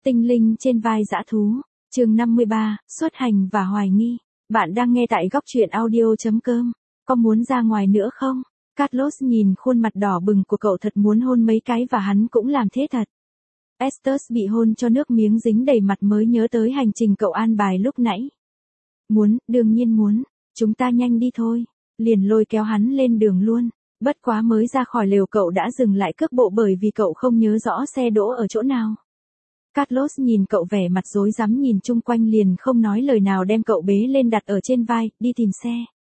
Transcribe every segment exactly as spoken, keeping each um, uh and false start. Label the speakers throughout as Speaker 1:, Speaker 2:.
Speaker 1: Tinh linh trên vai dã thú, chương năm mươi ba, xuất hành và hoài nghi. Bạn đang nghe tại góc truyện audio chấm com. Có muốn ra ngoài nữa không? Carlos nhìn khuôn mặt đỏ bừng của cậu thật muốn hôn mấy cái và hắn cũng làm thế thật. Estes bị hôn cho nước miếng dính đầy mặt mới nhớ tới hành trình cậu an bài lúc nãy. Muốn, đương nhiên muốn, chúng ta nhanh đi thôi. Liền lôi kéo hắn lên đường luôn. Bất quá mới ra khỏi lều cậu đã dừng lại cước bộ bởi vì cậu không nhớ rõ xe đỗ ở chỗ nào. Carlos nhìn cậu vẻ mặt rối rắm nhìn chung quanh liền không nói lời nào đem cậu bế lên đặt ở trên vai, đi tìm xe.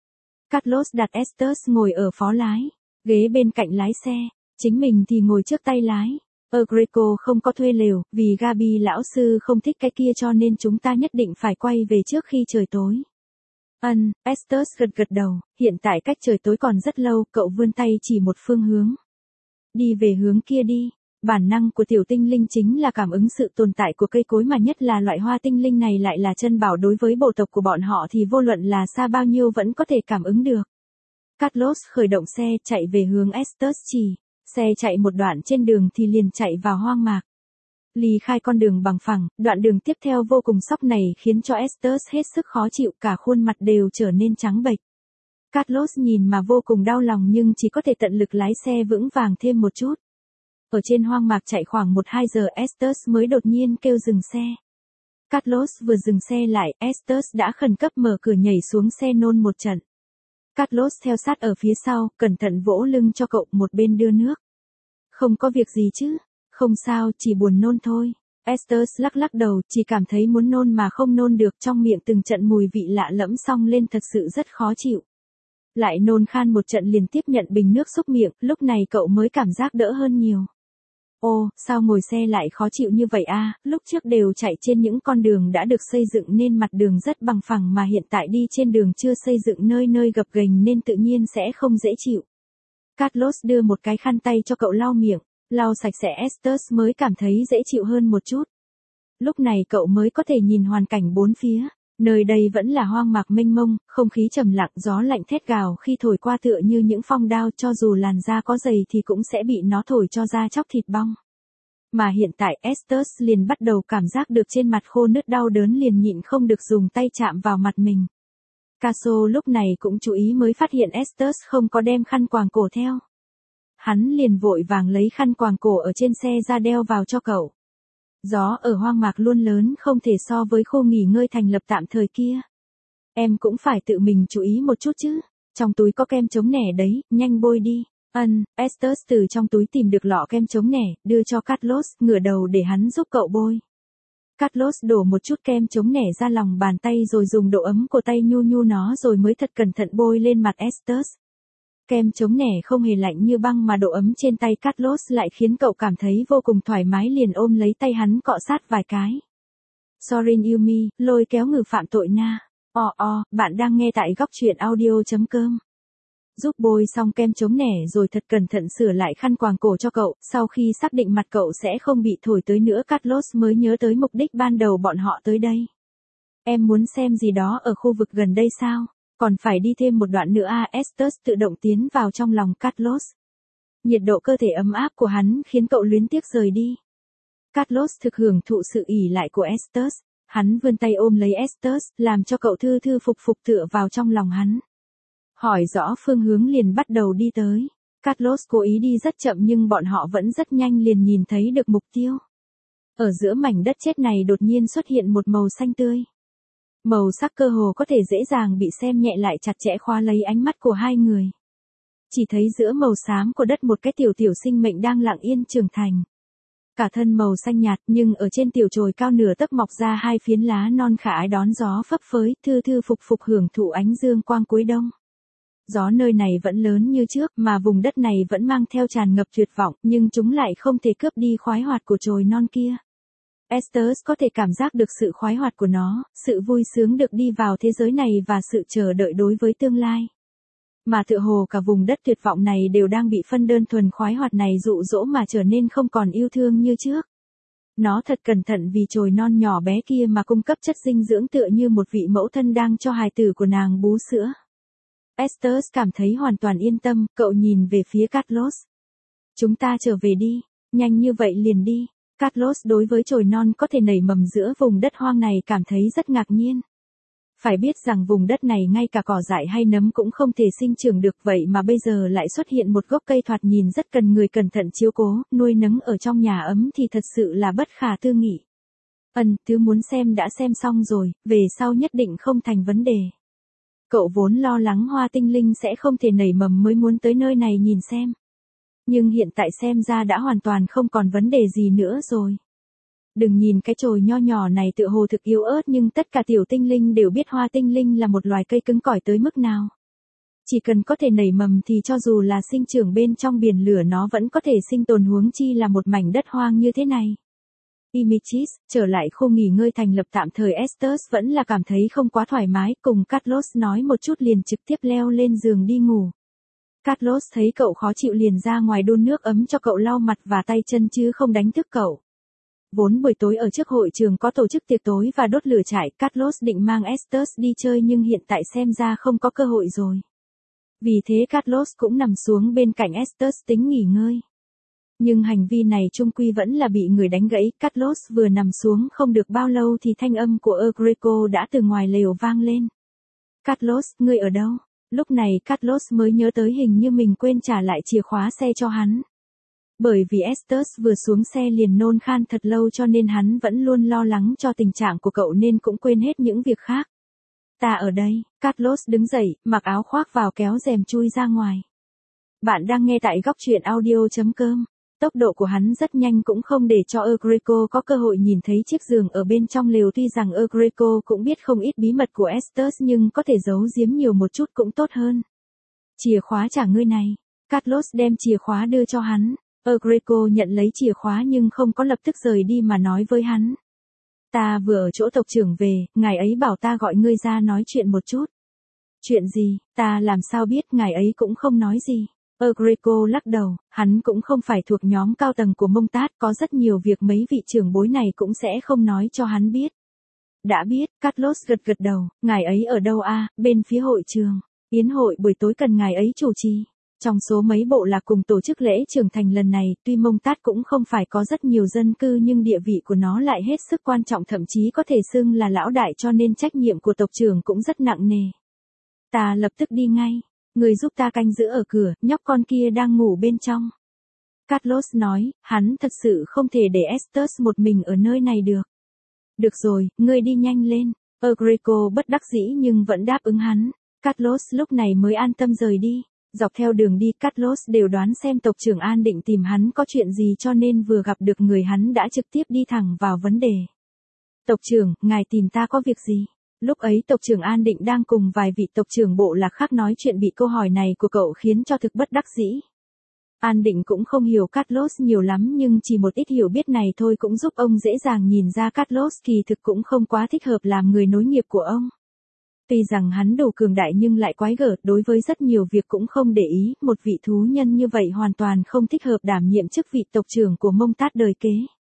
Speaker 1: Carlos đặt Estes ngồi ở phó lái, ghế bên cạnh lái xe, chính mình thì ngồi trước tay lái. Ở Greco không có thuê lều, vì Gabi lão sư không thích cái kia cho nên chúng ta nhất định phải quay về trước khi trời tối. Ân, Estes gật gật đầu, hiện tại cách trời tối còn rất lâu, cậu vươn tay chỉ một phương hướng. Đi về hướng kia đi. Bản năng của tiểu tinh linh chính là cảm ứng sự tồn tại của cây cối mà nhất là loại hoa tinh linh này lại là chân bảo đối với bộ tộc của bọn họ thì vô luận là xa bao nhiêu vẫn có thể cảm ứng được. Carlos khởi động xe chạy về hướng Estes chỉ, xe chạy một đoạn trên đường thì liền chạy vào hoang mạc. Ly khai con đường bằng phẳng, đoạn đường tiếp theo vô cùng sóc này khiến cho Estes hết sức khó chịu, cả khuôn mặt đều trở nên trắng bệch. Carlos nhìn mà vô cùng đau lòng nhưng chỉ có thể tận lực lái xe vững vàng thêm một chút. Ở trên hoang mạc chạy khoảng một hai giờ Estes mới đột nhiên kêu dừng xe. Carlos vừa dừng xe lại, Estes đã khẩn cấp mở cửa nhảy xuống xe nôn một trận. Carlos theo sát ở phía sau, cẩn thận vỗ lưng cho cậu, một bên đưa nước. Không có việc gì chứ? Không sao, chỉ buồn nôn thôi. Estes lắc lắc đầu, chỉ cảm thấy muốn nôn mà không nôn được, trong miệng từng trận mùi vị lạ lẫm xông lên thật sự rất khó chịu. Lại nôn khan một trận liền tiếp nhận bình nước xúc miệng, lúc này cậu mới cảm giác đỡ hơn nhiều. Ô, sao ngồi xe lại khó chịu như vậy a? Lúc trước đều chạy trên những con đường đã được xây dựng nên mặt đường rất bằng phẳng mà hiện tại đi trên đường chưa xây dựng nơi nơi gập ghềnh nên tự nhiên sẽ không dễ chịu. Carlos đưa một cái khăn tay cho cậu lau miệng, lau sạch sẽ Estes mới cảm thấy dễ chịu hơn một chút. Lúc này cậu mới có thể nhìn hoàn cảnh bốn phía, nơi đây vẫn là hoang mạc mênh mông, không khí trầm lặng, gió lạnh thét gào khi thổi qua tựa như những phong đao, cho dù làn da có dày thì cũng sẽ bị nó thổi cho da chóc thịt bong. Mà hiện tại Estes liền bắt đầu cảm giác được trên mặt khô nứt đau đớn liền nhịn không được dùng tay chạm vào mặt mình. Caso lúc này cũng chú ý mới phát hiện Estes không có đem khăn quàng cổ theo. Hắn liền vội vàng lấy khăn quàng cổ ở trên xe ra đeo vào cho cậu. Gió ở hoang mạc luôn lớn không thể so với khu nghỉ ngơi thành lập tạm thời kia. Em cũng phải tự mình chú ý một chút chứ. Trong túi có kem chống nẻ đấy, nhanh bôi đi. Ân, Estes từ trong túi tìm được lọ kem chống nẻ, đưa cho Carlos, ngửa đầu để hắn giúp cậu bôi. Carlos đổ một chút kem chống nẻ ra lòng bàn tay rồi dùng độ ấm của tay nhu nhu nó rồi mới thật cẩn thận bôi lên mặt Estes. Kem chống nẻ không hề lạnh như băng mà độ ấm trên tay Carlos lại khiến cậu cảm thấy vô cùng thoải mái liền ôm lấy tay hắn cọ sát vài cái. Sorin Yumi, lôi kéo ngừ phạm tội na. O o, bạn đang nghe tại góc truyện audio chấm com. Giúp bôi xong kem chống nẻ rồi thật cẩn thận sửa lại khăn quàng cổ cho cậu, sau khi xác định mặt cậu sẽ không bị thổi tới nữa Carlos mới nhớ tới mục đích ban đầu bọn họ tới đây. Em muốn xem gì đó ở khu vực gần đây sao? Còn phải đi thêm một đoạn nữa à? Estes tự động tiến vào trong lòng Carlos. Nhiệt độ cơ thể ấm áp của hắn khiến cậu luyến tiếc rời đi. Carlos thực hưởng thụ sự ỉ lại của Estes, hắn vươn tay ôm lấy Estes, làm cho cậu thư thư phục phục tựa vào trong lòng hắn. Hỏi rõ phương hướng liền bắt đầu đi tới. Carlos cố ý đi rất chậm nhưng bọn họ vẫn rất nhanh liền nhìn thấy được mục tiêu. Ở giữa mảnh đất chết này đột nhiên xuất hiện một màu xanh tươi. Màu sắc cơ hồ có thể dễ dàng bị xem nhẹ lại chặt chẽ khóa lấy ánh mắt của hai người. Chỉ thấy giữa màu xám của đất một cái tiểu tiểu sinh mệnh đang lặng yên trưởng thành. Cả thân màu xanh nhạt nhưng ở trên tiểu chồi cao nửa tấc mọc ra hai phiến lá non khả ái đón gió phấp phới, thư thư phục phục hưởng thụ ánh dương quang cuối đông. Gió nơi này vẫn lớn như trước mà vùng đất này vẫn mang theo tràn ngập tuyệt vọng nhưng chúng lại không thể cướp đi khoái hoạt của chồi non kia. Estes có thể cảm giác được sự khoái hoạt của nó, sự vui sướng được đi vào thế giới này và sự chờ đợi đối với tương lai. Mà tựa hồ cả vùng đất tuyệt vọng này đều đang bị phân đơn thuần khoái hoạt này dụ dỗ mà trở nên không còn yêu thương như trước. Nó thật cẩn thận vì chồi non nhỏ bé kia mà cung cấp chất dinh dưỡng tựa như một vị mẫu thân đang cho hài tử của nàng bú sữa. Estes cảm thấy hoàn toàn yên tâm, cậu nhìn về phía Carlos. Chúng ta trở về đi, nhanh như vậy liền đi. Carlos đối với chồi non có thể nảy mầm giữa vùng đất hoang này cảm thấy rất ngạc nhiên. Phải biết rằng vùng đất này ngay cả cỏ dại hay nấm cũng không thể sinh trưởng được, vậy mà bây giờ lại xuất hiện một gốc cây thoạt nhìn rất cần người cẩn thận chiếu cố, nuôi nấng ở trong nhà ấm thì thật sự là bất khả tư nghị. Ân, thứ muốn xem đã xem xong rồi, về sau nhất định không thành vấn đề. Cậu vốn lo lắng hoa tinh linh sẽ không thể nảy mầm mới muốn tới nơi này nhìn xem. Nhưng hiện tại xem ra đã hoàn toàn không còn vấn đề gì nữa rồi. Đừng nhìn cái chồi nho nhỏ này tựa hồ thực yếu ớt, nhưng tất cả tiểu tinh linh đều biết hoa tinh linh là một loài cây cứng cỏi tới mức nào. Chỉ cần có thể nảy mầm thì cho dù là sinh trưởng bên trong biển lửa nó vẫn có thể sinh tồn, huống chi là một mảnh đất hoang như thế này. Imichis, trở lại khu nghỉ ngơi thành lập tạm thời, Estes vẫn là cảm thấy không quá thoải mái, cùng Carlos nói một chút liền trực tiếp leo lên giường đi ngủ. Carlos thấy cậu khó chịu liền ra ngoài đun nước ấm cho cậu lau mặt và tay chân chứ không đánh thức cậu. Vốn buổi tối ở trước hội trường có tổ chức tiệc tối và đốt lửa trại, Carlos định mang Estes đi chơi nhưng hiện tại xem ra không có cơ hội rồi. Vì thế Carlos cũng nằm xuống bên cạnh Estes tính nghỉ ngơi. Nhưng hành vi này chung quy vẫn là bị người đánh gãy. Carlos vừa nằm xuống không được bao lâu thì thanh âm của El Greco đã từ ngoài lều vang lên. Carlos, ngươi ở đâu? Lúc này Carlos mới nhớ tới hình như mình quên trả lại chìa khóa xe cho hắn. Bởi vì Estes vừa xuống xe liền nôn khan thật lâu cho nên hắn vẫn luôn lo lắng cho tình trạng của cậu nên cũng quên hết những việc khác. Ta ở đây, Carlos đứng dậy, mặc áo khoác vào kéo rèm chui ra ngoài. Bạn đang nghe tại góc truyện audio.com. Tốc độ của hắn rất nhanh cũng không để cho El Greco có cơ hội nhìn thấy chiếc giường ở bên trong lều. Tuy rằng El Greco cũng biết không ít bí mật của Estes nhưng có thể giấu giếm nhiều một chút cũng tốt hơn. Chìa khóa trả ngươi này. Carlos đem chìa khóa đưa cho hắn. El Greco nhận lấy chìa khóa nhưng không có lập tức rời đi mà nói với hắn. Ta vừa ở chỗ tộc trưởng về, ngài ấy bảo ta gọi ngươi ra nói chuyện một chút. Chuyện gì, ta làm sao biết, ngài ấy cũng không nói gì. El Greco lắc đầu, hắn cũng không phải thuộc nhóm cao tầng của Montag, có rất nhiều việc mấy vị trưởng bối này cũng sẽ không nói cho hắn biết. Đã biết, Carlos gật gật đầu, ngài ấy ở đâu a? À, bên phía hội trường. Yến hội buổi tối cần ngài ấy chủ trì. Trong số mấy bộ lạc cùng tổ chức lễ trưởng thành lần này, tuy Montag cũng không phải có rất nhiều dân cư nhưng địa vị của nó lại hết sức quan trọng, thậm chí có thể xưng là lão đại, cho nên trách nhiệm của tộc trưởng cũng rất nặng nề. Ta lập tức đi ngay. Người giúp ta canh giữ ở cửa, nhóc con kia đang ngủ bên trong. Carlos nói, hắn thật sự không thể để Estes một mình ở nơi này được. Được rồi, ngươi đi nhanh lên. El Greco bất đắc dĩ nhưng vẫn đáp ứng hắn. Carlos lúc này mới an tâm rời đi. Dọc theo đường đi Carlos đều đoán xem tộc trưởng An định tìm hắn có chuyện gì cho nên vừa gặp được người hắn đã trực tiếp đi thẳng vào vấn đề. Tộc trưởng, ngài tìm ta có việc gì? Lúc ấy tộc trưởng An định đang cùng vài vị tộc trưởng bộ lạc khác nói chuyện, bị câu hỏi này của cậu khiến cho thực bất đắc dĩ. An định cũng không hiểu Carlos nhiều lắm nhưng chỉ một ít hiểu biết này thôi cũng giúp ông dễ dàng nhìn ra Carlos kỳ thực cũng không quá thích hợp làm người nối nghiệp của ông. Tuy rằng hắn đủ cường đại nhưng lại quái gở, đối với rất nhiều việc cũng không để ý, một vị thú nhân như vậy hoàn toàn không thích hợp đảm nhiệm chức vị tộc trưởng của Montag đời kế.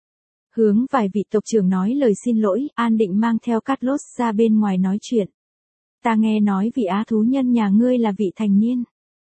Speaker 1: Hướng vài vị tộc trưởng nói lời xin lỗi, An định mang theo Carlos ra bên ngoài nói chuyện. Ta nghe nói vị á thú nhân nhà ngươi là vị thành niên.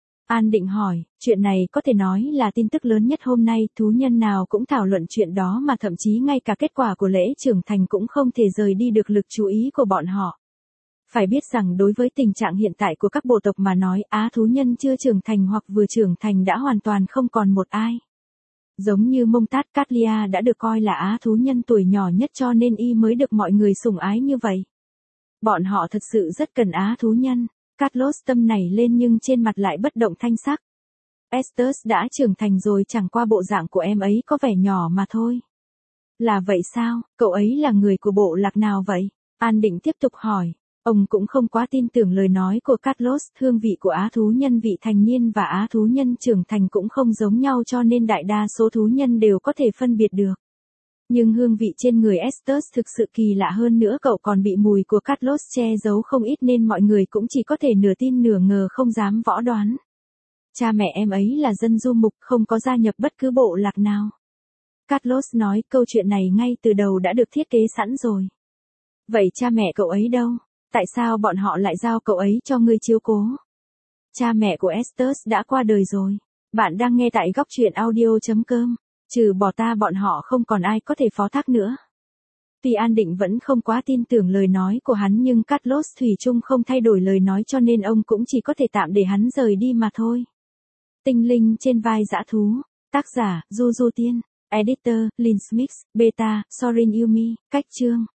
Speaker 1: An định hỏi, chuyện này có thể nói là tin tức lớn nhất hôm nay, thú nhân nào cũng thảo luận chuyện đó mà thậm chí ngay cả kết quả của lễ trưởng thành cũng không thể rời đi được lực chú ý của bọn họ. Phải biết rằng đối với tình trạng hiện tại của các bộ tộc mà nói, á thú nhân chưa trưởng thành hoặc vừa trưởng thành đã hoàn toàn không còn một ai. Giống như Montag, Catlia đã được coi là á thú nhân tuổi nhỏ nhất cho nên y mới được mọi người sủng ái như vậy. Bọn họ thật sự rất cần á thú nhân. Carlos tâm nảy lên nhưng trên mặt lại bất động thanh sắc. Estes đã trưởng thành rồi, chẳng qua bộ dạng của em ấy có vẻ nhỏ mà thôi. Là vậy sao, cậu ấy là người của bộ lạc nào vậy? An định tiếp tục hỏi. Ông cũng không quá tin tưởng lời nói của Carlos, hương vị của á thú nhân vị thành niên và á thú nhân trưởng thành cũng không giống nhau cho nên đại đa số thú nhân đều có thể phân biệt được. Nhưng hương vị trên người Estes thực sự kỳ lạ, hơn nữa cậu còn bị mùi của Carlos che giấu không ít nên mọi người cũng chỉ có thể nửa tin nửa ngờ, không dám võ đoán. Cha mẹ em ấy là dân du mục, không có gia nhập bất cứ bộ lạc nào. Carlos nói, câu chuyện này ngay từ đầu đã được thiết kế sẵn rồi. Vậy cha mẹ cậu ấy đâu? Tại sao bọn họ lại giao cậu ấy cho ngươi chiếu cố? Cha mẹ của Estes đã qua đời rồi. Bạn đang nghe tại góc truyện audio.com. Trừ bỏ ta bọn họ không còn ai có thể phó thác nữa. Tuy An Định vẫn không quá tin tưởng lời nói của hắn nhưng Carlos thủy chung không thay đổi lời nói cho nên ông cũng chỉ có thể tạm để hắn rời đi mà thôi. Tinh linh trên vai dã thú. Tác giả, Du Du Tiên. Editor, Lin Smith. Beta, Sorin Yumi. Cách chương.